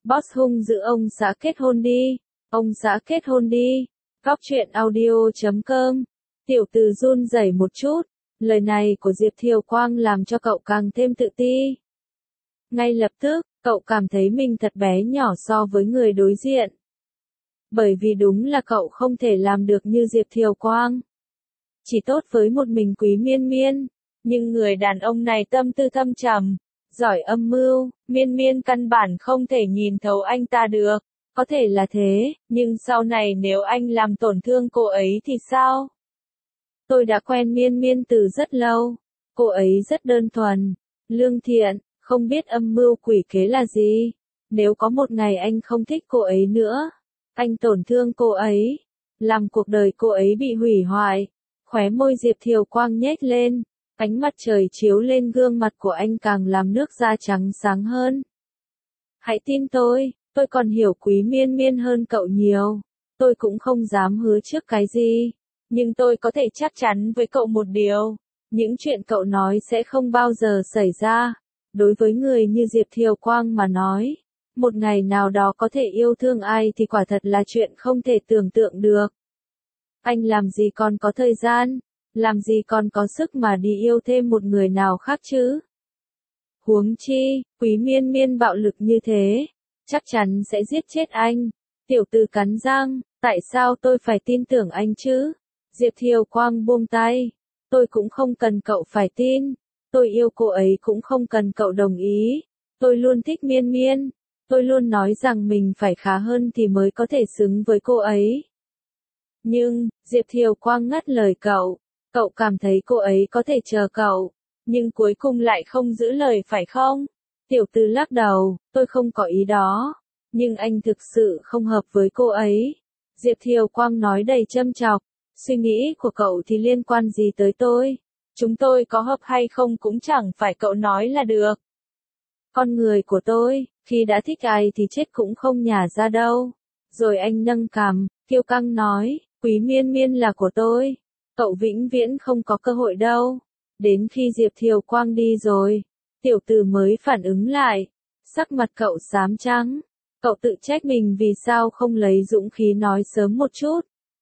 Boss hung dữ ông xã kết hôn đi. Ông xã kết hôn đi. Góc truyện audio.com. Tiểu từ run rẩy một chút. Lời này của Diệp Thiều Quang làm cho cậu càng thêm tự ti. Ngay lập tức, cậu cảm thấy mình thật bé nhỏ so với người đối diện. Bởi vì đúng là cậu không thể làm được như Diệp Thiều Quang. Chỉ tốt với một mình Quý Miên Miên. Nhưng người đàn ông này tâm tư thâm trầm, giỏi âm mưu, Miên Miên căn bản không thể nhìn thấu anh ta được. Có thể là thế, nhưng sau này nếu anh làm tổn thương cô ấy thì sao? Tôi đã quen Miên Miên từ rất lâu. Cô ấy rất đơn thuần, lương thiện, không biết âm mưu quỷ kế là gì. Nếu có một ngày anh không thích cô ấy nữa, anh tổn thương cô ấy, làm cuộc đời cô ấy bị hủy hoại. Khóe môi Diệp Thiều Quang nhếch lên, ánh mặt trời chiếu lên gương mặt của anh càng làm nước da trắng sáng hơn. Hãy tin tôi còn hiểu Quý Miên Miên hơn cậu nhiều. Tôi cũng không dám hứa trước cái gì, nhưng tôi có thể chắc chắn với cậu một điều, những chuyện cậu nói sẽ không bao giờ xảy ra. Đối với người như Diệp Thiều Quang mà nói, một ngày nào đó có thể yêu thương ai thì quả thật là chuyện không thể tưởng tượng được. Anh làm gì còn có thời gian, làm gì còn có sức mà đi yêu thêm một người nào khác chứ? Huống chi, Quý Miên Miên bạo lực như thế, chắc chắn sẽ giết chết anh. Tiểu Từ cắn răng, tại sao tôi phải tin tưởng anh chứ? Diệp Thiều Quang buông tay. Tôi cũng không cần cậu phải tin. Tôi yêu cô ấy cũng không cần cậu đồng ý. Tôi luôn thích Miên Miên. Tôi luôn nói rằng mình phải khá hơn thì mới có thể xứng với cô ấy. Nhưng, Diệp Thiều Quang ngắt lời cậu. Cậu cảm thấy cô ấy có thể chờ cậu, nhưng cuối cùng lại không giữ lời phải không? Tiểu Từ lắc đầu, tôi không có ý đó. Nhưng anh thực sự không hợp với cô ấy. Diệp Thiều Quang nói đầy châm chọc. Suy nghĩ của cậu thì liên quan gì tới tôi? Chúng tôi có hợp hay không cũng chẳng phải cậu nói là được. Con người của tôi, khi đã thích ai thì chết cũng không nhả ra đâu. Rồi anh nâng cằm, kiêu căng nói, Quý Miên Miên là của tôi. Cậu vĩnh viễn không có cơ hội đâu. Đến khi Diệp Thiều Quang đi rồi, Tiểu Từ mới phản ứng lại. Sắc mặt cậu xám trắng. Cậu tự trách mình vì sao không lấy dũng khí nói sớm một chút.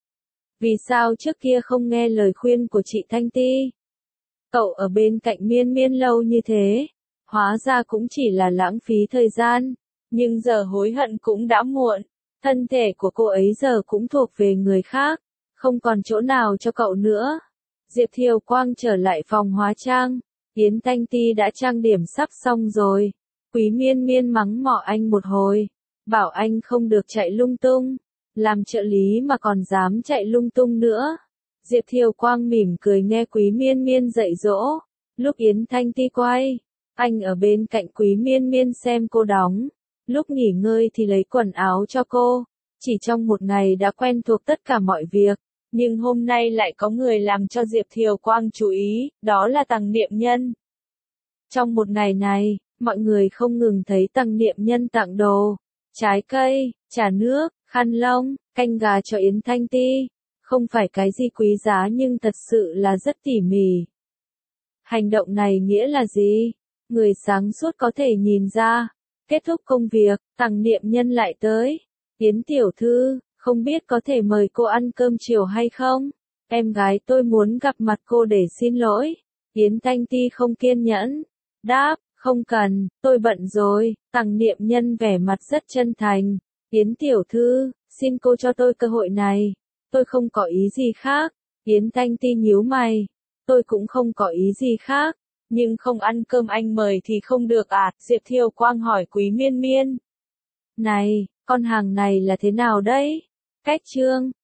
Vì sao trước kia không nghe lời khuyên của chị Thanh Ti? Cậu ở bên cạnh Miên Miên lâu như thế, hóa ra cũng chỉ là lãng phí thời gian. Nhưng giờ hối hận cũng đã muộn. Thân thể của cô ấy giờ cũng thuộc về người khác, không còn chỗ nào cho cậu nữa. Diệp Thiều Quang trở lại phòng hóa trang. Yến Thanh Ti đã trang điểm sắp xong rồi. Quý Miên Miên mắng mỏ anh một hồi, bảo anh không được chạy lung tung. Làm trợ lý mà còn dám chạy lung tung nữa. Diệp Thiều Quang mỉm cười nghe Quý Miên Miên dạy dỗ. Lúc Yến Thanh Ti quay, anh ở bên cạnh Quý Miên Miên xem cô đóng. Lúc nghỉ ngơi thì lấy quần áo cho cô. Chỉ trong một ngày đã quen thuộc tất cả mọi việc. Nhưng hôm nay lại có người làm cho Diệp Thiều Quang chú ý, đó là Tằng Niệm Nhân. Trong một ngày này, mọi người không ngừng thấy Tằng Niệm Nhân tặng đồ, trái cây, trà nước, khăn lông, canh gà cho Yến Thanh Ti. Không phải cái gì quý giá nhưng thật sự là rất tỉ mỉ. Hành động này nghĩa là gì? Người sáng suốt có thể nhìn ra. Kết thúc công việc, Tằng Niệm Nhân lại tới. Yến tiểu thư, không biết có thể mời cô ăn cơm chiều hay không? Em gái tôi muốn gặp mặt cô để xin lỗi. Yến Thanh Ti không kiên nhẫn. Đáp, không cần, tôi bận rồi. Tằng Niệm Nhân vẻ mặt rất chân thành. Yến tiểu thư, xin cô cho tôi cơ hội này. Tôi không có ý gì khác. Yến Thanh Ti nhíu mày. Tôi cũng không có ý gì khác. Nhưng không ăn cơm anh mời thì không được à? Diệp Thiều Quang hỏi Quý Miên Miên. Này, con hàng này là thế nào đấy? Cách trương,